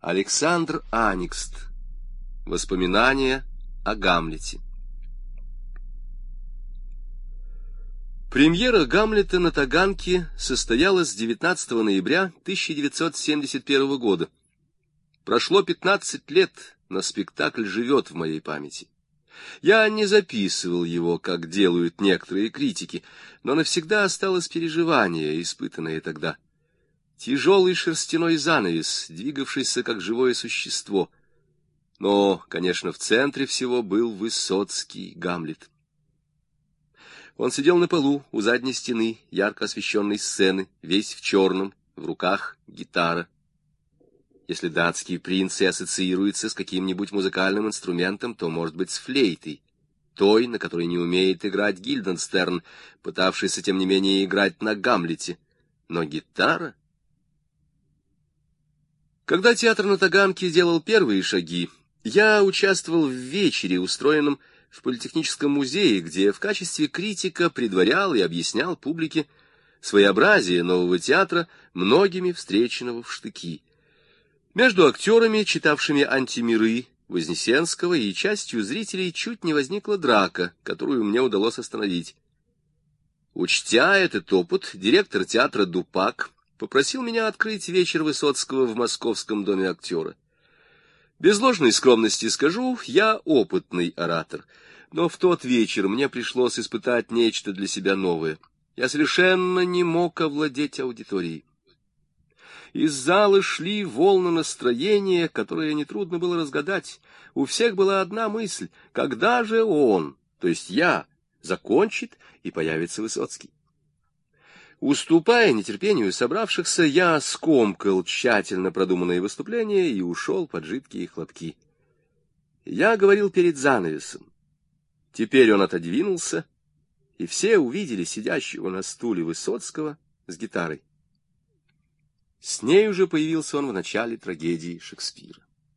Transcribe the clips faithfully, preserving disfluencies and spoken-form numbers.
Александр Аникст. Воспоминания о Гамлете. Премьера Гамлета на Таганке состоялась девятнадцатого ноября тысяча девятьсот семьдесят первого года. Прошло пятнадцать лет, но спектакль живет в моей памяти. Я не записывал его, как делают некоторые критики, но навсегда осталось переживание, испытанное тогда. Тяжелый шерстяной занавес, двигавшийся как живое существо. Но, конечно, в центре всего был Высоцкий Гамлет. Он сидел на полу у задней стены ярко освещенной сцены, весь в черном, в руках гитара. Если датские принцы ассоциируются с каким-нибудь музыкальным инструментом, то, может быть, с флейтой, той, на которой не умеет играть Гильденстерн, пытавшийся, тем не менее, играть на Гамлете. Но гитара... Когда театр на Таганке делал первые шаги, я участвовал в вечере, устроенном в Политехническом музее, где в качестве критика предварял и объяснял публике своеобразие нового театра, многими встреченного в штыки. Между актерами, читавшими «Антимиры» Вознесенского, и частью зрителей чуть не возникла драка, которую мне удалось остановить. Учтя этот опыт, директор театра Дупак попросил меня открыть вечер Высоцкого в Московском доме актера. Без ложной скромности скажу, я опытный оратор, но в тот вечер мне пришлось испытать нечто для себя новое. Я совершенно не мог овладеть аудиторией. Из зала шли волны настроения, которые нетрудно было разгадать. У всех была одна мысль: когда же он, то есть я, закончит и появится Высоцкий? Уступая нетерпению собравшихся, я скомкал тщательно продуманные выступления и ушел под жидкие хлопки. Я говорил перед занавесом. Теперь он отодвинулся, и все увидели сидящего на стуле Высоцкого с гитарой. С ней уже появился он в начале трагедии Шекспира.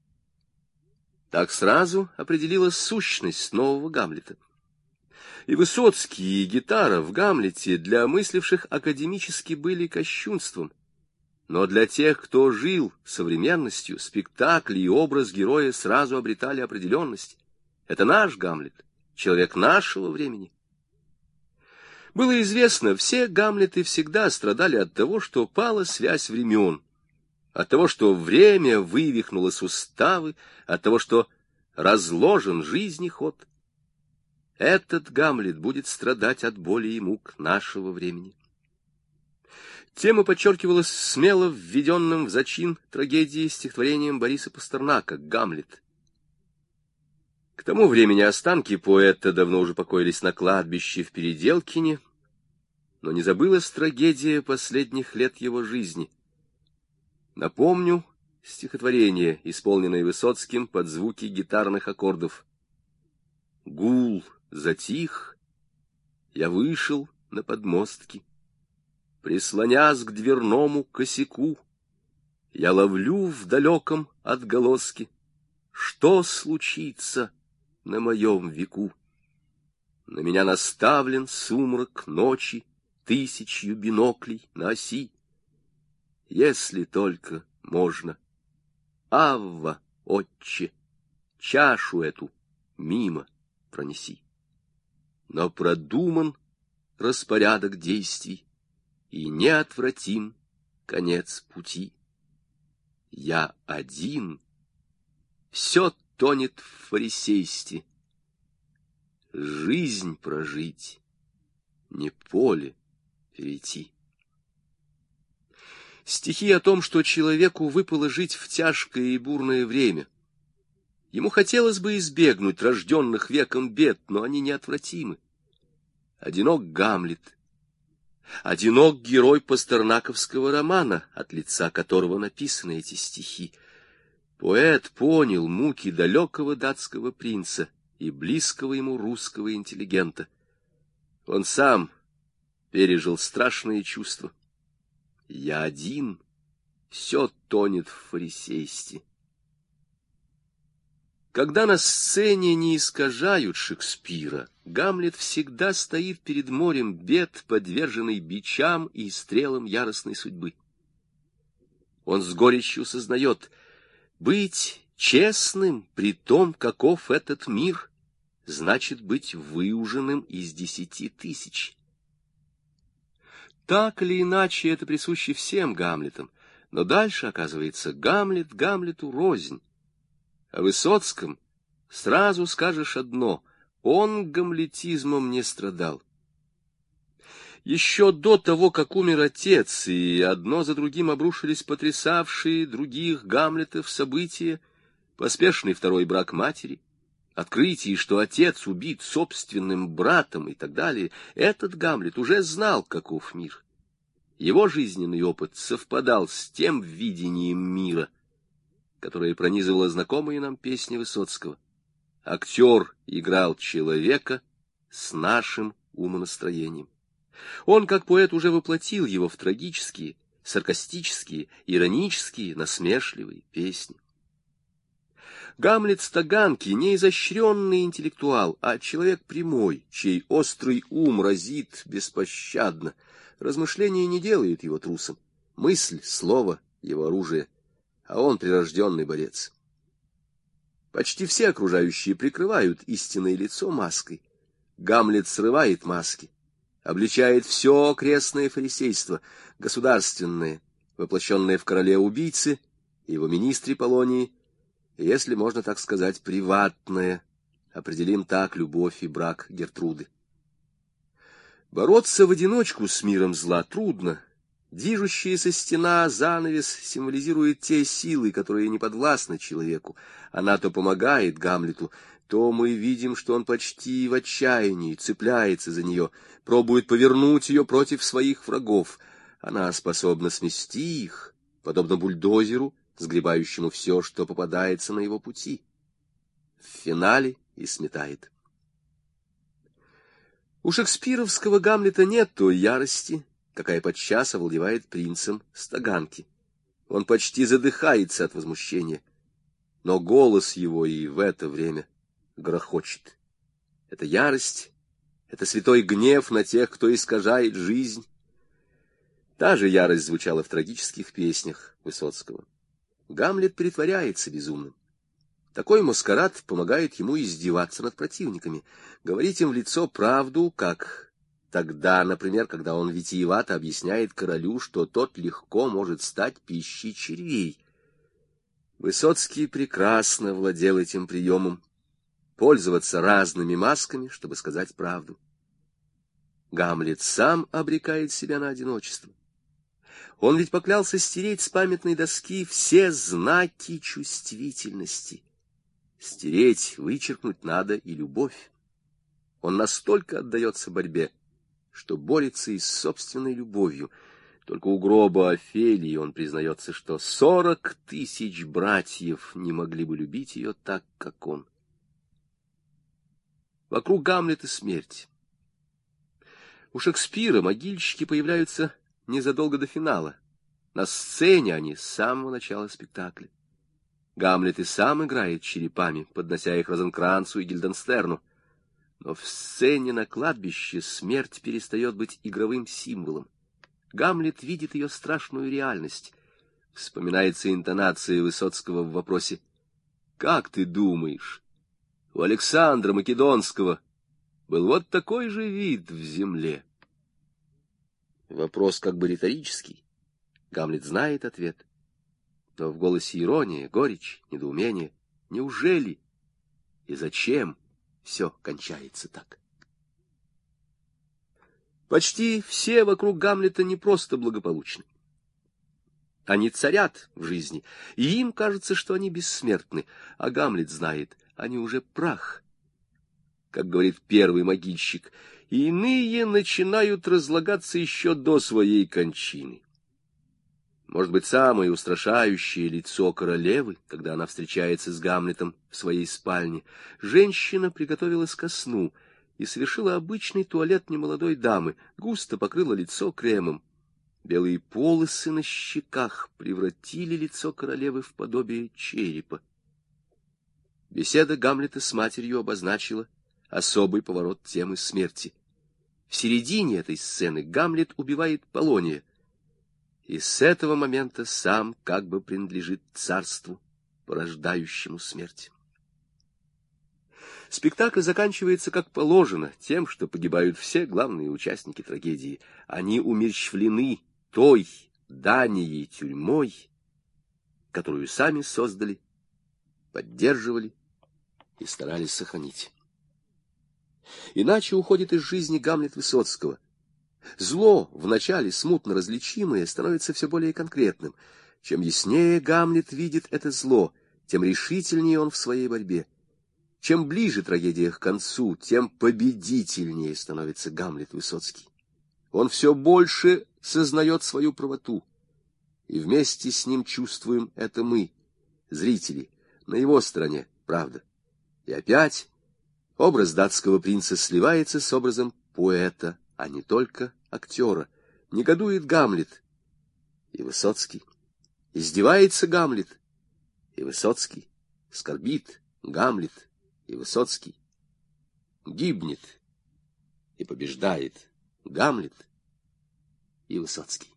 Так сразу определилась сущность нового Гамлета. И Высоцкий, и гитара в Гамлете для мысливших академически были кощунством. Но для тех, кто жил современностью, спектакль и образ героя сразу обретали определенность. Это наш Гамлет, человек нашего времени. Было известно, все Гамлеты всегда страдали от того, что пала связь времен, от того, что время вывихнуло суставы, от того, что разложен жизни ход. Этот Гамлет будет страдать от боли и мук нашего времени. Тема подчеркивалась смело введенным в зачин трагедии стихотворением Бориса Пастернака «Гамлет». К тому времени останки поэта давно уже покоились на кладбище в Переделкине, но не забылась трагедия последних лет его жизни. Напомню стихотворение, исполненное Высоцким под звуки гитарных аккордов. Гул затих, я вышел на подмостки, прислонясь к дверному косяку, я ловлю в далеком отголоске, что случится на моем веку. На меня наставлен сумрак ночи, тысячью биноклей на оси. Если только можно, Авва, отче, чашу эту мимо пронеси. Но продуман распорядок действий, и неотвратим конец пути. Я один, все тонет в фарисействе. Жизнь прожить, не поле перейти. Стихи о том, что человеку выпало жить в тяжкое и бурное время. Ему хотелось бы избегнуть рожденных веком бед, но они неотвратимы. Одинок Гамлет, одинок герой пастернаковского романа, от лица которого написаны эти стихи. Поэт понял муки далекого датского принца и близкого ему русского интеллигента. Он сам пережил страшные чувства. Я один, все тонет в фарисействе. Когда на сцене не искажают Шекспира, Гамлет всегда стоит перед морем бед, подверженный бичам и стрелам яростной судьбы. Он с горечью сознает: Быть честным при том, каков этот мир, значит быть выуженным из десяти тысяч. Так или иначе, это присуще всем Гамлетам, но дальше, оказывается, Гамлет Гамлету рознь. О Высоцком сразу скажешь одно — он гамлетизмом не страдал. Еще до того, как умер отец, и одно за другим обрушились потрясавшие других Гамлетов события, поспешный второй брак матери, открытие, что отец убит собственным братом и так далее, этот Гамлет уже знал, каков мир. Его жизненный опыт совпадал с тем видением мира, которое пронизывало знакомые нам песни Высоцкого. Актер играл человека с нашим умонастроением. Он, как поэт, уже воплотил его в трагические, саркастические, иронические, насмешливые песни. Гамлет с Таганки не изощренный интеллектуал, а человек прямой, чей острый ум разит беспощадно. Размышление не делает его трусом. Мысль, слово — его оружие, а он прирожденный борец. Почти все окружающие прикрывают истинное лицо маской. Гамлет срывает маски, обличает все крестное фарисейство, государственное, воплощенное в короле-убийце, его министре Полонии, и, если можно так сказать, приватное, определим так любовь и брак Гертруды. Бороться в одиночку с миром зла трудно. Движущаяся стена, занавес, символизирует те силы, которые не подвластны человеку. Она то помогает Гамлету, то мы видим, что он почти в отчаянии цепляется за нее, пробует повернуть ее против своих врагов. Она способна смести их, подобно бульдозеру, сгребающему все, что попадается на его пути. В финале и сметает. У шекспировского Гамлета нет той ярости, какая подчас овладевает принцем с Таганки. Он почти задыхается от возмущения, но голос его и в это время грохочет. Это ярость, это святой гнев на тех, кто искажает жизнь. Та же ярость звучала в трагических песнях Высоцкого. Гамлет притворяется безумным. Такой маскарад помогает ему издеваться над противниками, говорить им в лицо правду, как тогда, например, когда он витиевато объясняет королю, что тот легко может стать пищей червей. Высоцкий прекрасно владел этим приемом — пользоваться разными масками, чтобы сказать правду. Гамлет сам обрекает себя на одиночество. Он ведь поклялся стереть с памятной доски все знаки чувствительности. Стереть, вычеркнуть надо и любовь. Он настолько отдается борьбе, что борется и с собственной любовью. Только у гроба Офелии он признается, что сорок тысяч братьев не могли бы любить ее так, как он. Вокруг Гамлета смерть. У Шекспира могильщики появляются незадолго до финала. На сцене они с самого начала спектакля. Гамлет и сам играет черепами, поднося их Розенкранцу и Гильденстерну. Но в сцене на кладбище смерть перестает быть игровым символом. Гамлет видит ее страшную реальность. Вспоминается интонация Высоцкого в вопросе: «Как ты думаешь, у Александра Македонского был вот такой же вид в земле?» Вопрос как бы риторический. Гамлет знает ответ. Но в голосе ирония, горечь, недоумение. Неужели и зачем все кончается так? Почти все вокруг Гамлета не просто благополучны. Они царят в жизни, и им кажется, что они бессмертны, а Гамлет знает, они уже прах. Как говорит первый могильщик, иные начинают разлагаться еще до своей кончины. Может быть, самое устрашающее лицо королевы, когда она встречается с Гамлетом в своей спальне. Женщина приготовилась ко сну и совершила обычный туалет немолодой дамы, густо покрыла лицо кремом. Белые полосы на щеках превратили лицо королевы в подобие черепа. Беседа Гамлета с матерью обозначила особый поворот темы смерти. В середине этой сцены Гамлет убивает Полония, и с этого момента сам как бы принадлежит царству, порождающему смерть. Спектакль заканчивается как положено тем, что погибают все главные участники трагедии. Они умерщвлены той Данией тюрьмой, которую сами создали, поддерживали и старались сохранить. Иначе уходит из жизни Гамлет Высоцкого. Зло, вначале смутно различимое, становится все более конкретным. Чем яснее Гамлет видит это зло, тем решительнее он в своей борьбе. Чем ближе трагедия к концу, тем победительнее становится Гамлет Высоцкий. Он все больше сознает свою правоту, и вместе с ним чувствуем это мы, зрители, на его стороне, правда. И опять образ датского принца сливается с образом поэта, а не только актера. Негодует Гамлет и Высоцкий. Издевается Гамлет и Высоцкий. Скорбит Гамлет и Высоцкий. Гибнет и побеждает Гамлет и Высоцкий.